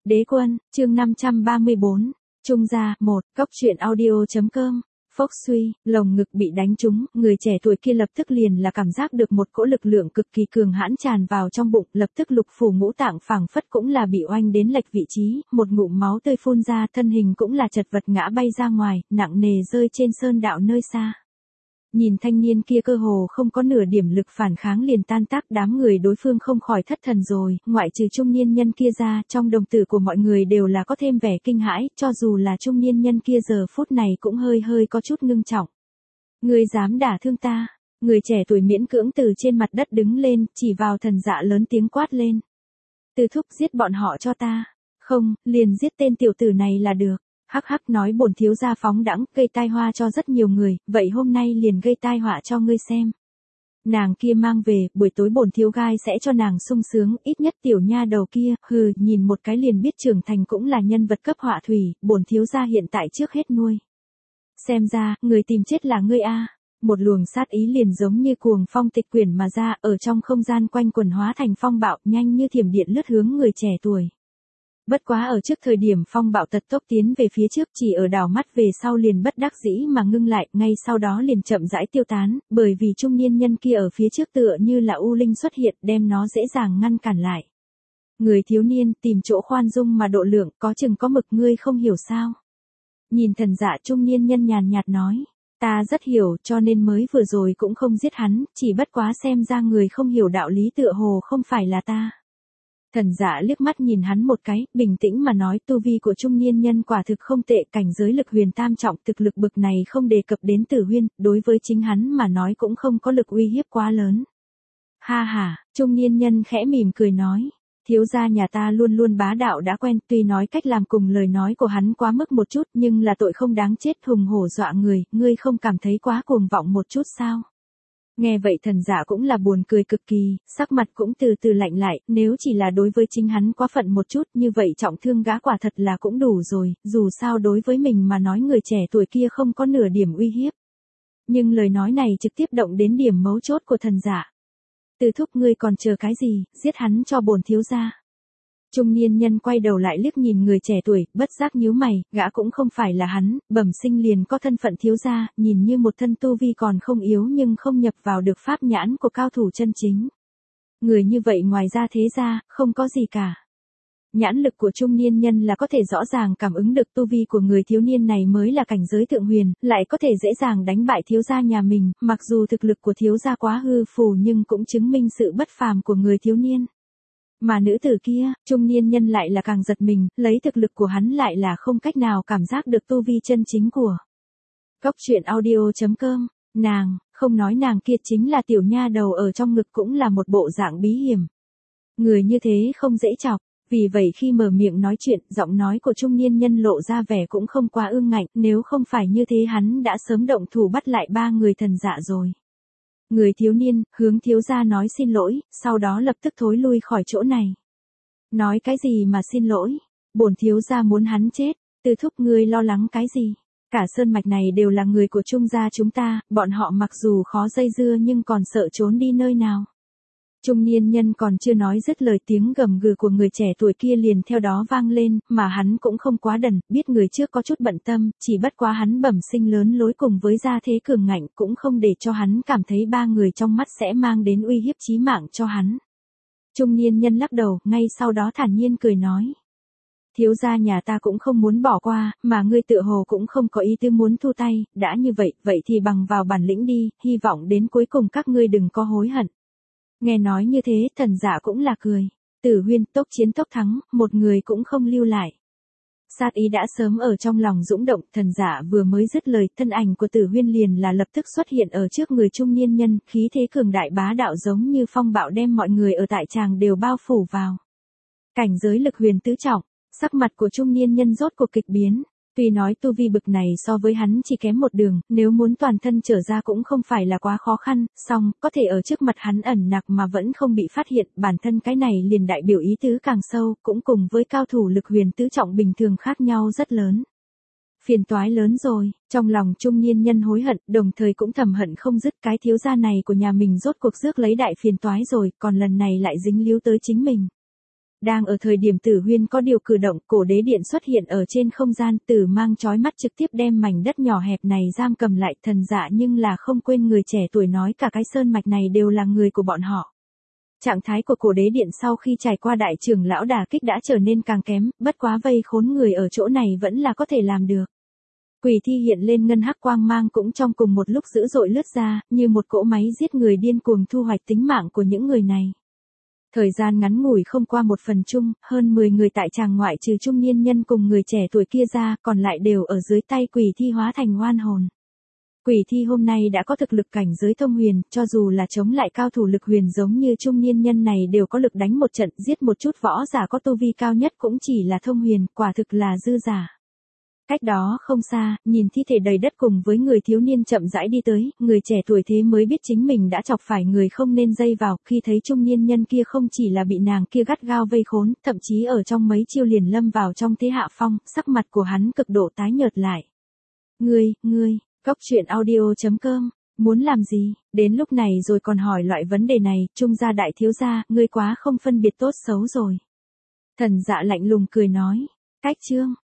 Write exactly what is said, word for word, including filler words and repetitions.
Đế quân, chương năm trăm ba mươi bốn, Trung gia, một, cốc truyện audio.com, phốc suy, lồng ngực bị đánh trúng, người trẻ tuổi kia lập tức liền là cảm giác được một cỗ lực lượng cực kỳ cường hãn tràn vào trong bụng, lập tức lục phủ ngũ tạng phảng phất cũng là bị oanh đến lệch vị trí, một ngụm máu tươi phun ra, thân hình cũng là chật vật ngã bay ra ngoài, nặng nề rơi trên sơn đạo nơi xa. Nhìn thanh niên kia cơ hồ không có nửa điểm lực phản kháng liền tan tác, đám người đối phương không khỏi thất thần rồi, ngoại trừ trung niên nhân kia ra, trong đồng tử của mọi người đều là có thêm vẻ kinh hãi, cho dù là trung niên nhân kia giờ phút này cũng hơi hơi có chút ngưng trọng. Ngươi dám đả thương ta? Người trẻ tuổi miễn cưỡng từ trên mặt đất đứng lên, chỉ vào Thần Dạ lớn tiếng quát lên. Từ thúc giết bọn họ cho ta. Không, liền giết tên tiểu tử này là được. Hắc hắc nói bổn thiếu gia phóng đãng, gây tai họa cho rất nhiều người, vậy hôm nay liền gây tai họa cho ngươi xem. Nàng kia mang về, buổi tối bổn thiếu gai sẽ cho nàng sung sướng, ít nhất tiểu nha đầu kia, hừ, nhìn một cái liền biết trưởng thành cũng là nhân vật cấp họa thủy, bổn thiếu gia hiện tại trước hết nuôi. Xem ra, người tìm chết là ngươi a. Một luồng sát ý liền giống như cuồng phong tịch quyển mà ra, ở trong không gian quanh quần hóa thành phong bạo, nhanh như thiểm điện lướt hướng người trẻ tuổi. Bất quá ở trước thời điểm phong bạo tật tốc tiến về phía trước, chỉ ở đảo mắt về sau liền bất đắc dĩ mà ngưng lại, ngay sau đó liền chậm rãi tiêu tán, bởi vì trung niên nhân kia ở phía trước tựa như là u linh xuất hiện, đem nó dễ dàng ngăn cản lại. Người thiếu niên tìm chỗ khoan dung mà độ lượng, có chừng có mực, ngươi không hiểu sao? Nhìn Thần Dạ, trung niên nhân nhàn nhạt nói, ta rất hiểu, cho nên mới vừa rồi cũng không giết hắn, chỉ bất quá xem ra người không hiểu đạo lý tựa hồ không phải là ta. Thần Dạ liếc mắt nhìn hắn một cái, bình tĩnh mà nói, tu vi của trung niên nhân quả thực không tệ, cảnh giới lực huyền tam trọng, thực lực bực này không đề cập đến Tử Huyên, đối với chính hắn mà nói cũng không có lực uy hiếp quá lớn. Ha ha, trung niên nhân khẽ mỉm cười nói, thiếu gia nhà ta luôn luôn bá đạo đã quen, tuy nói cách làm cùng lời nói của hắn quá mức một chút, nhưng là tội không đáng chết, hùng hổ dọa người, ngươi không cảm thấy quá cuồng vọng một chút sao? Nghe vậy Thần Dạ cũng là buồn cười cực kỳ, sắc mặt cũng từ từ lạnh lại, nếu chỉ là đối với chính hắn quá phận một chút, như vậy trọng thương gã quả thật là cũng đủ rồi, dù sao đối với mình mà nói người trẻ tuổi kia không có nửa điểm uy hiếp. Nhưng lời nói này trực tiếp động đến điểm mấu chốt của Thần Dạ. Từ thúc, ngươi còn chờ cái gì, giết hắn cho bổn thiếu gia. Trung niên nhân quay đầu lại liếc nhìn người trẻ tuổi, bất giác nhíu mày, gã cũng không phải là hắn, bẩm sinh liền có thân phận thiếu gia, nhìn như một thân tu vi còn không yếu nhưng không nhập vào được pháp nhãn của cao thủ chân chính. Người như vậy ngoài ra thế ra, không có gì cả. Nhãn lực của trung niên nhân là có thể rõ ràng cảm ứng được tu vi của người thiếu niên này mới là cảnh giới thượng huyền, lại có thể dễ dàng đánh bại thiếu gia nhà mình, mặc dù thực lực của thiếu gia quá hư phù nhưng cũng chứng minh sự bất phàm của người thiếu niên. Mà nữ tử kia, trung niên nhân lại là càng giật mình, lấy thực lực của hắn lại là không cách nào cảm giác được tu vi chân chính của. Cốc truyện audio.com, nàng, không nói nàng kia chính là tiểu nha đầu ở trong ngực cũng là một bộ dạng bí hiểm. Người như thế không dễ chọc, vì vậy khi mở miệng nói chuyện, giọng nói của trung niên nhân lộ ra vẻ cũng không quá ương ngạnh, nếu không phải như thế hắn đã sớm động thủ bắt lại ba người Thần Dạ rồi. Người thiếu niên, hướng thiếu gia nói xin lỗi, sau đó lập tức thối lui khỏi chỗ này. Nói cái gì mà xin lỗi? Bổn thiếu gia muốn hắn chết, Từ thúc ngươi lo lắng cái gì? Cả sơn mạch này đều là người của Trung gia chúng ta, bọn họ mặc dù khó dây dưa nhưng còn sợ trốn đi nơi nào. Trung niên nhân còn chưa nói dứt lời, tiếng gầm gừ của người trẻ tuổi kia liền theo đó vang lên, mà hắn cũng không quá đần, biết người trước có chút bận tâm, chỉ bất quá hắn bẩm sinh lớn lối cùng với gia thế cường ngạnh cũng không để cho hắn cảm thấy ba người trong mắt sẽ mang đến uy hiếp chí mạng cho hắn. Trung niên nhân lắc đầu, ngay sau đó thản nhiên cười nói. Thiếu gia nhà ta cũng không muốn bỏ qua, mà ngươi tựa hồ cũng không có ý tư muốn thu tay, đã như vậy, vậy thì bằng vào bản lĩnh đi, hy vọng đến cuối cùng các ngươi đừng có hối hận. Nghe nói như thế, Thần Dạ cũng là cười. Tử Huyên, tốc chiến tốc thắng, một người cũng không lưu lại. Sát ý đã sớm ở trong lòng dũng động, Thần Dạ vừa mới dứt lời, thân ảnh của Tử Huyên liền là lập tức xuất hiện ở trước người trung niên nhân, khí thế cường đại bá đạo giống như phong bạo đem mọi người ở tại tràng đều bao phủ vào. Cảnh giới lực huyền tứ trọng, sắc mặt của trung niên nhân rốt cuộc kịch biến. Tuy nói tu vi bực này so với hắn chỉ kém một đường, nếu muốn toàn thân trở ra cũng không phải là quá khó khăn, song, có thể ở trước mặt hắn ẩn nặc mà vẫn không bị phát hiện, bản thân cái này liền đại biểu ý tứ càng sâu, cũng cùng với cao thủ lực huyền tứ trọng bình thường khác nhau rất lớn. Phiền toái lớn rồi, trong lòng trung niên nhân hối hận, đồng thời cũng thầm hận không dứt, cái thiếu gia này của nhà mình rốt cuộc rước lấy đại phiền toái rồi, còn lần này lại dính líu tới chính mình. Đang ở thời điểm Tử Huyên có điều cử động, cổ đế điện xuất hiện ở trên không gian, tử mang chói mắt trực tiếp đem mảnh đất nhỏ hẹp này giam cầm lại. Thần Dạ nhưng là không quên người trẻ tuổi nói cả cái sơn mạch này đều là người của bọn họ. Trạng thái của cổ đế điện sau khi trải qua đại trưởng lão đả kích đã trở nên càng kém, bất quá vây khốn người ở chỗ này vẫn là có thể làm được. Quỷ thi hiện lên ngân hắc quang mang cũng trong cùng một lúc dữ dội lướt ra, như một cỗ máy giết người điên cuồng thu hoạch tính mạng của những người này. Thời gian ngắn ngủi không qua một phần chung, hơn mười người tại tràng ngoại trừ trung niên nhân cùng người trẻ tuổi kia ra, còn lại đều ở dưới tay quỷ thi hóa thành oan hồn. Quỷ thi hôm nay đã có thực lực cảnh giới thông huyền, cho dù là chống lại cao thủ lực huyền giống như trung niên nhân này đều có lực đánh một trận, giết một chút võ giả có tu vi cao nhất cũng chỉ là thông huyền, quả thực là dư giả. Cách đó không xa, nhìn thi thể đầy đất cùng với người thiếu niên chậm rãi đi tới, người trẻ tuổi thế mới biết chính mình đã chọc phải người không nên dây vào, khi thấy trung niên nhân kia không chỉ là bị nàng kia gắt gao vây khốn, thậm chí ở trong mấy chiêu liền lâm vào trong thế hạ phong, sắc mặt của hắn cực độ tái nhợt lại. Ngươi, ngươi, Cốc truyện audio chấm com, muốn làm gì, đến lúc này rồi còn hỏi loại vấn đề này, Trung gia đại thiếu gia, ngươi quá không phân biệt tốt xấu rồi. Thần Dạ lạnh lùng cười nói, cách chương.